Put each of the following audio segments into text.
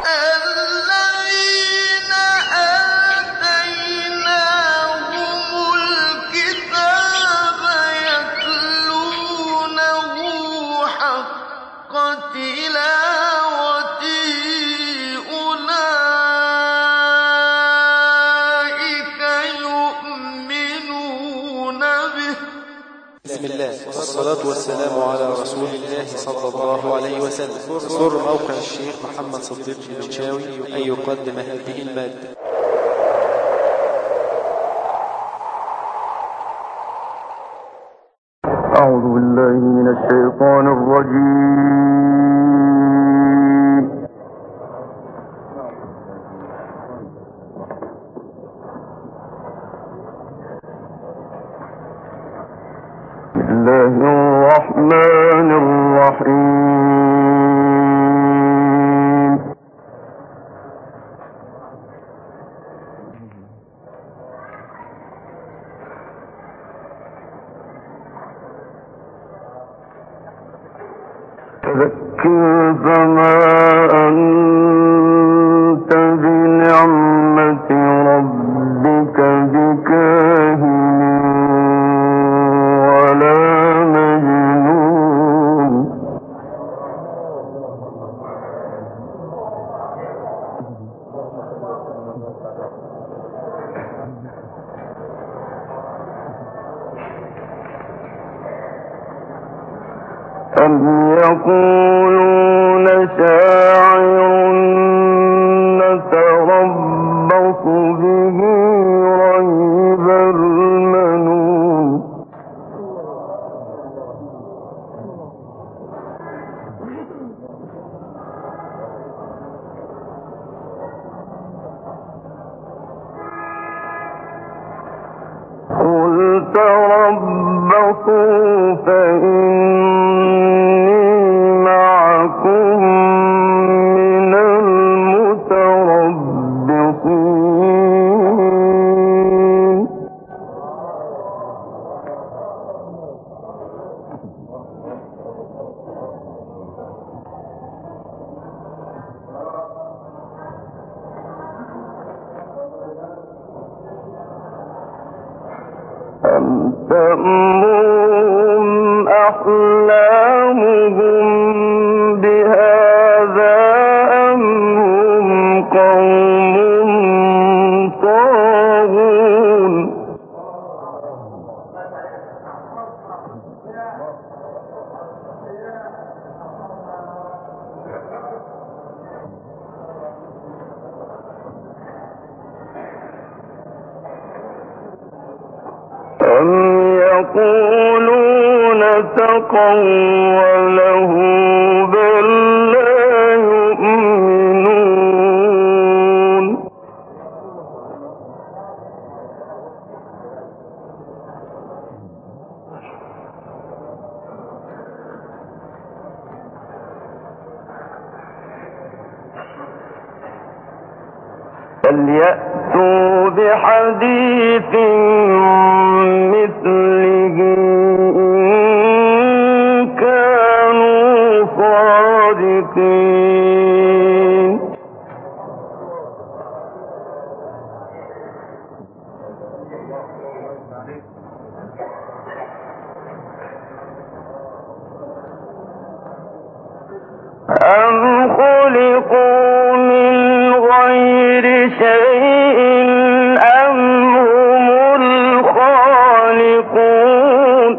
الَّذِينَ آتَيْنَاهُمُ الْكِتَابَ يَتْلُونَهُ حَقَّ تِلَاوَتِهِ أُولَٰئِكَ يُؤْمِنُونَ بِهِ. بسم الله والصلاة والسلام على رسول الله صلى الله عليه وسلم. يسر موقع الشيخ محمد صديق المنشاوي أن يقدم هذه المادة. أعوذ بالله من الشيطان الرجيم. بسم الله الرحمن الرحيم. فذكر فما أنت بنعمة ربك بكاهن ولا مجنون. أم يقولون شاعر نتربص به ريب المنون. قل تربصوا فإني معكم من المتربصين. أم تأمرهم أحلامهم بهذا أم هم قوم طاغون. أم يقولون تقوله بل لا يؤمنون. فليأتوا بحديث مثله إن كانوا صادقين. أم خلقوا من غير شيء أم هم الخالقون.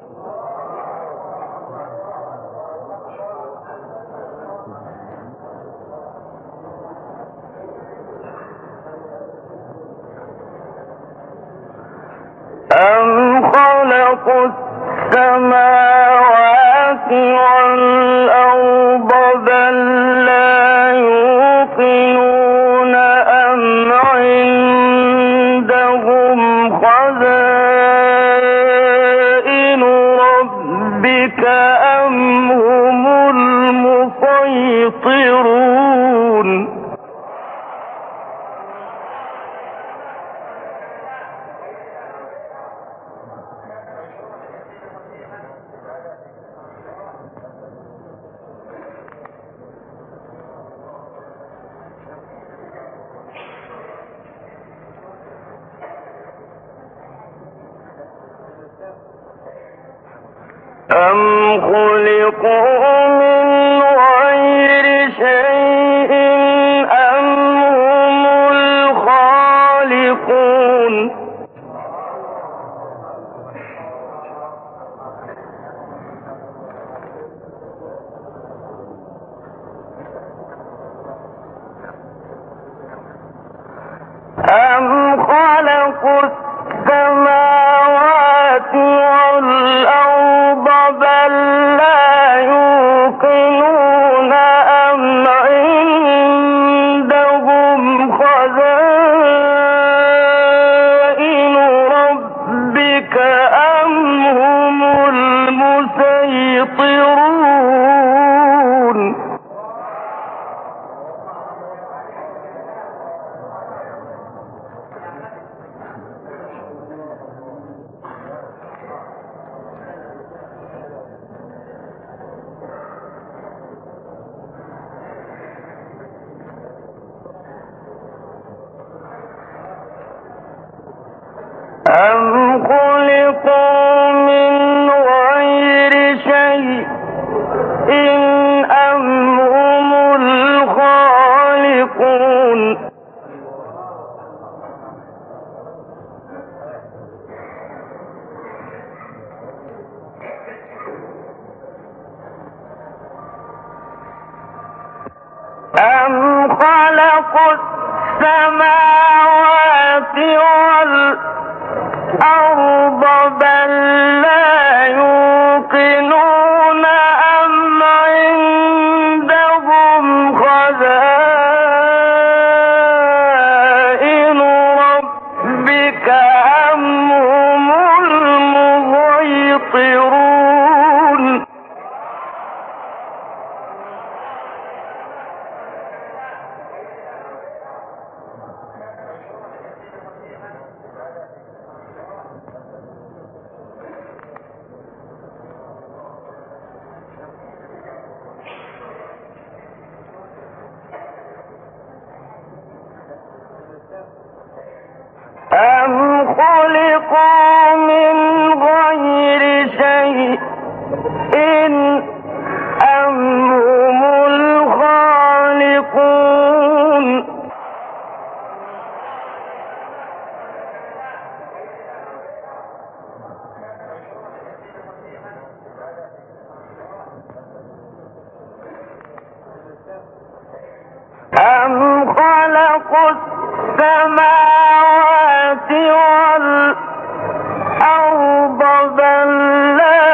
أم خلقوا السماوات والأرض بل لا يوقنون أم عندهم خزائن ربك أم هم المسيطرون. أم خلقوا من غير شيء أم هم الخالقون أم خلقوا السماوات والأرض بل لا يوقنون أم عندهم خزائن ربك أم هم المسيطرون أم خلقوا من غير شيء أم هم الخالقون أم خلقوا السماوات والأرض بل لا يوقنون أم عندهم خزائن ربك أم هم المسيطرون أم خلقوا من غير شيء أم هم الخالقون أم خلقوا السماوات والأرض بل لا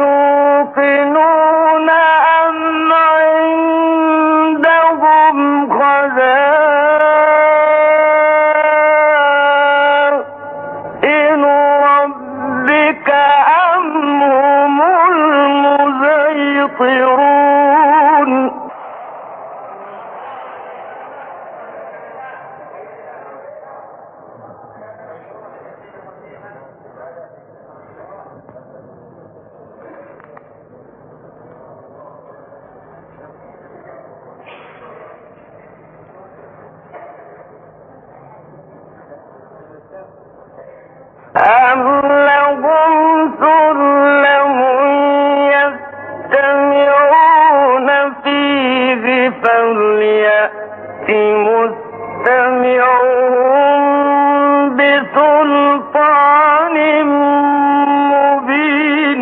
يوقنون أم عندهم خزائن ربك أم هم المسيطرون أم لهم سلم يستمعون فيه فليأت مستمعون بسلطان مبين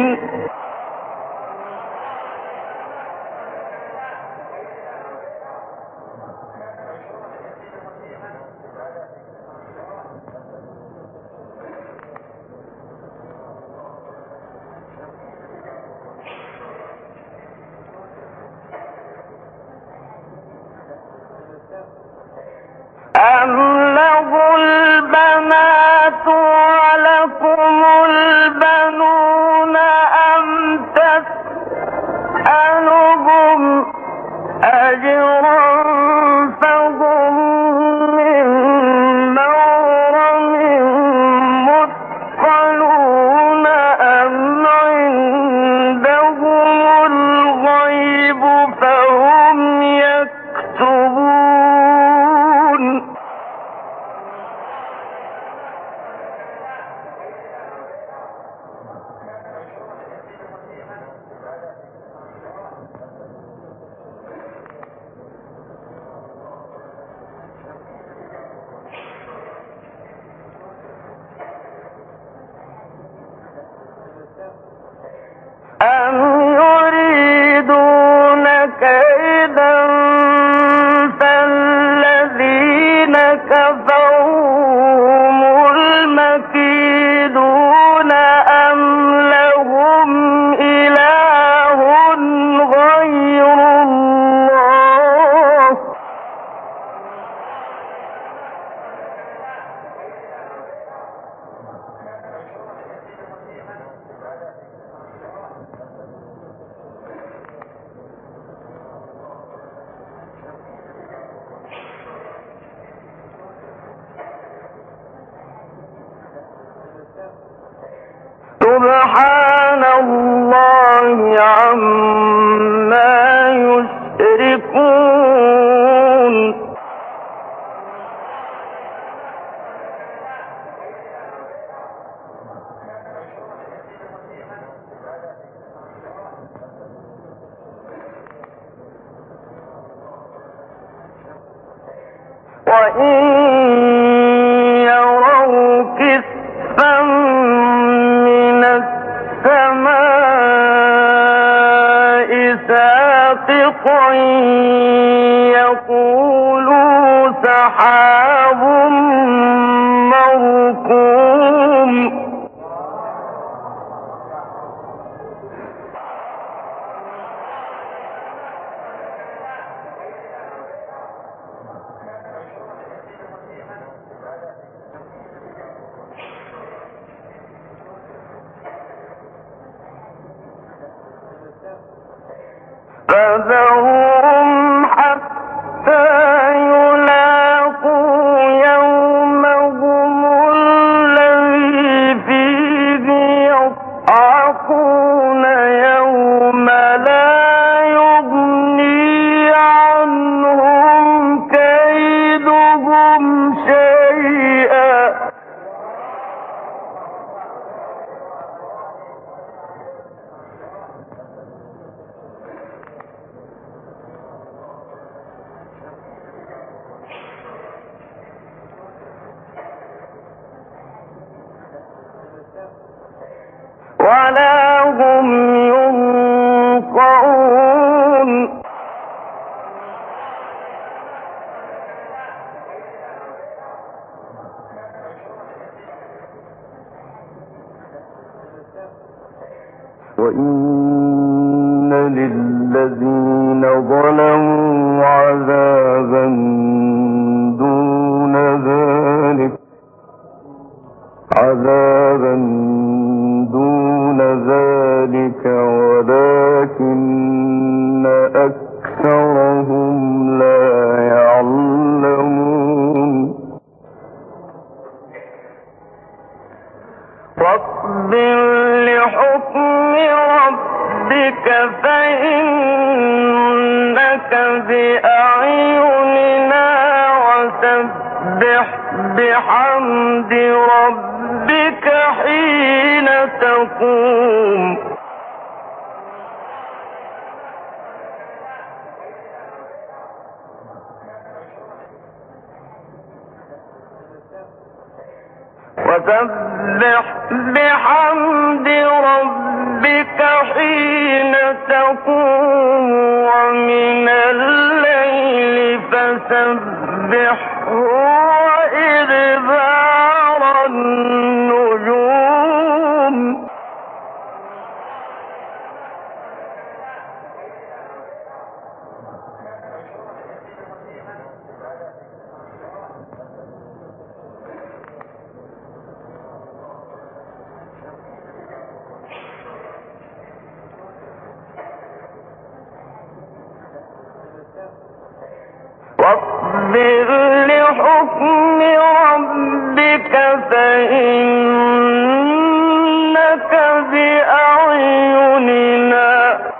أم له البنات ولكم البنون أم تسألهم أجرا فهم من مغرم مثقلون أم عندهم الغيب فهم يكتبون كيدا فالذين كفروا هم المكيدون أم لهم إله غير الله سبحان الله عما يشركون وإن يروا كسفا من السماء ساقطا يقولوا سحاب مركوم فذرهم حتى يلاقوا يومهم الذي فيه يصعقون يوم لا يغني عنهم كيدهم شيئا ولا هم ينصرون وإن للذين ظلموا عذابا دون ذلك ولكن أكثرهم لا يعلمون واصبر لحكم ربك فإنك بأعيننا وسبح بحمد ربك حين تقوم وسبح بحمد ربك حين تقوم ومن الليل فسبحه وإدبار النجوم واصبر لحكم ربك فإنك بأعيننا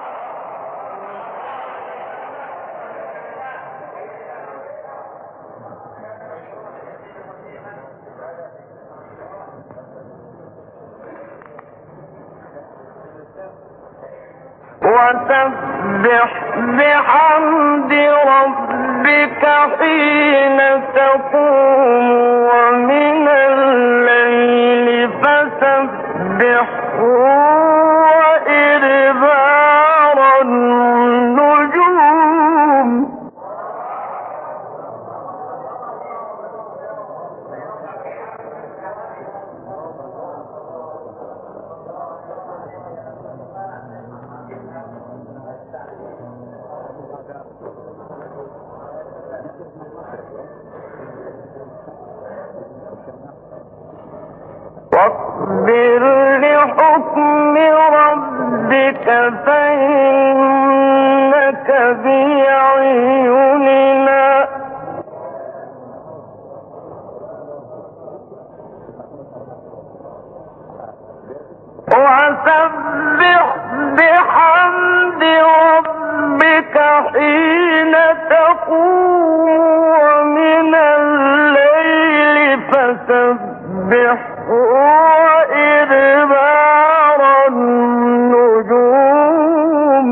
وسبح بحمد ربك حين تقوم ومن الليل فسبحه وإدبار النجوم لحكم ربك فإنك بأعيننا وسبح بحمد ربك حين تقوم ومن الليل فسبحه وإدبار النجوم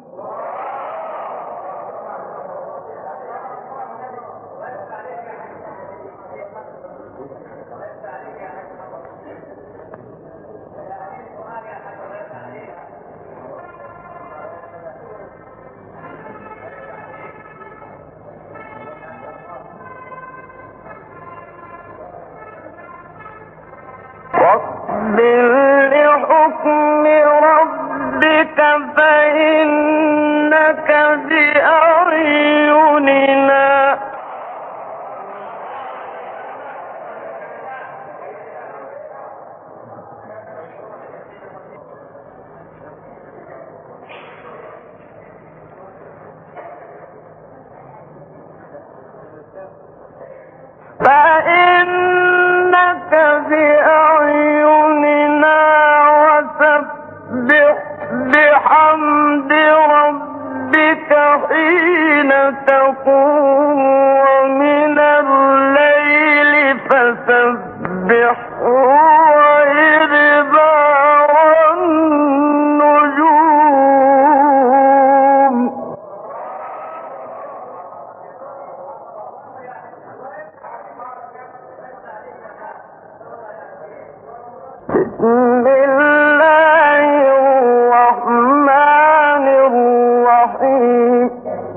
واصبر لحكم ربك فإنك بأعيننا فإنك بأعيننا وسبح بحمد ربك حين تقوم ومن الليل فسبحه وإدبار النجوم بسم الله الرحمن الرحيم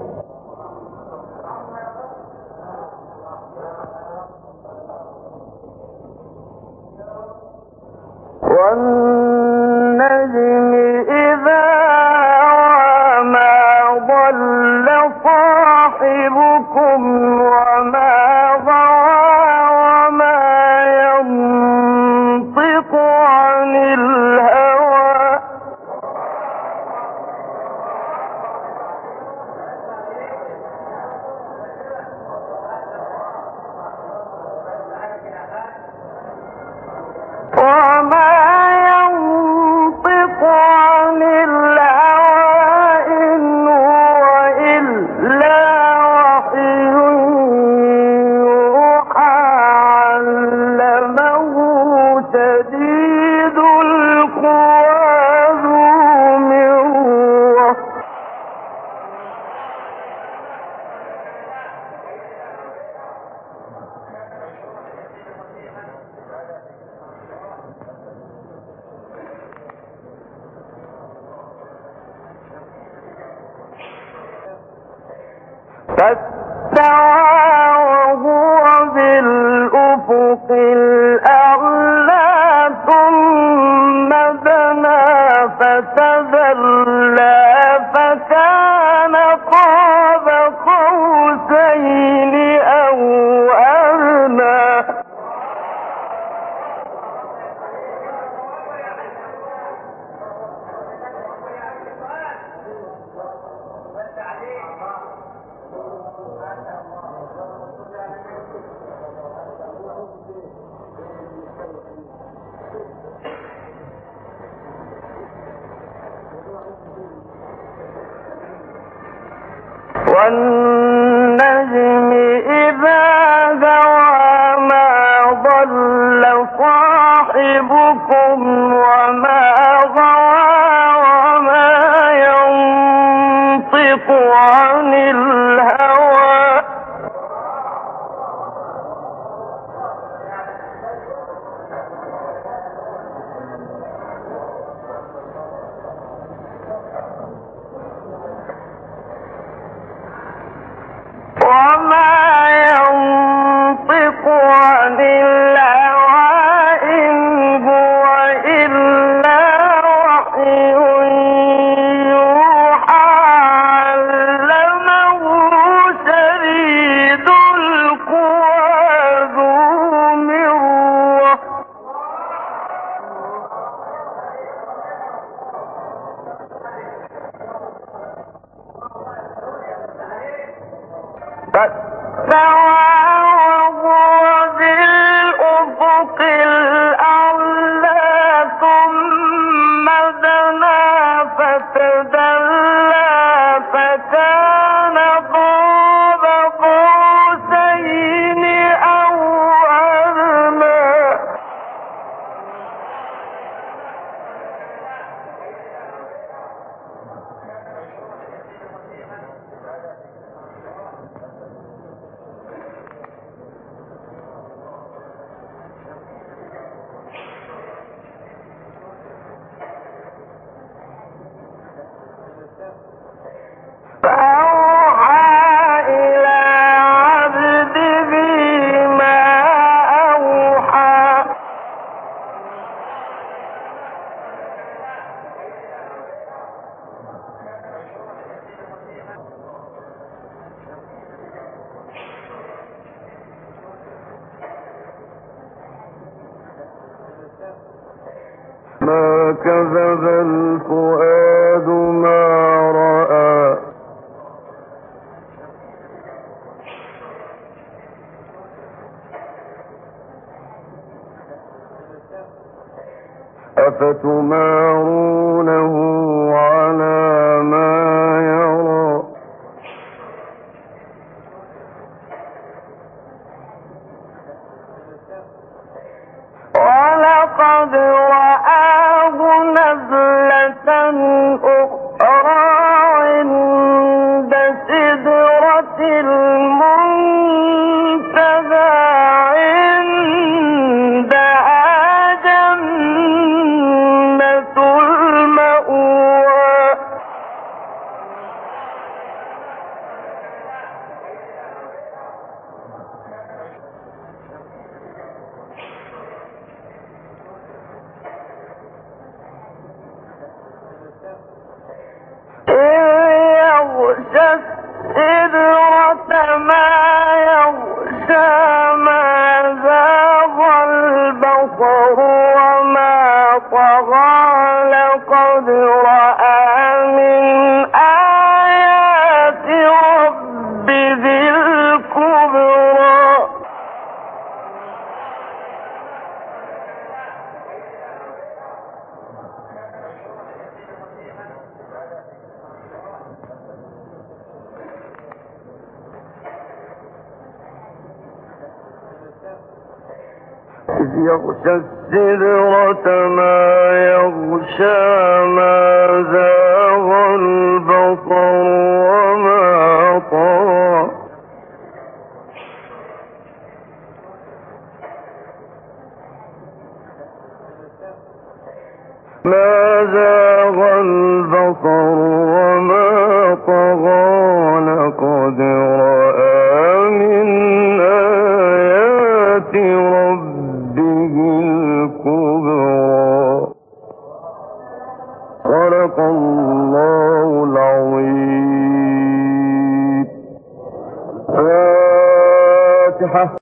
والنجم إذا هوى ما ضل صاحبكم وما غوى وما ينطق عن الهوى وما ينطق عن الهوى إن هو إلا وحي يوحى علمه شديد القوى ذو مرة فاستوى وهو بالأفق الأعلى ثم دنا فتدلى فكان قاب قوسين أو أدنى والنجم إذا هوى ما ضل صاحبكم وما غوى وما ينطق عن الهوى ما كذب الفؤاد ما رأى أفتمارونه على ما يرى ولقد رآه نزلة أخرى عند سدرة المنتهى عندها جنة المأوى يغشى السدرة ما يغشى ما زاغ البصر وما طغى لقد رأى من آيات ربه الكبرى إذ يغشى السدرة ما يغشى ما زاغ البصر وما طغى ما زاغ البصر وما طغى لقد رأى من آيات ربه الكبرى صدق الله العظيم. فاتحة.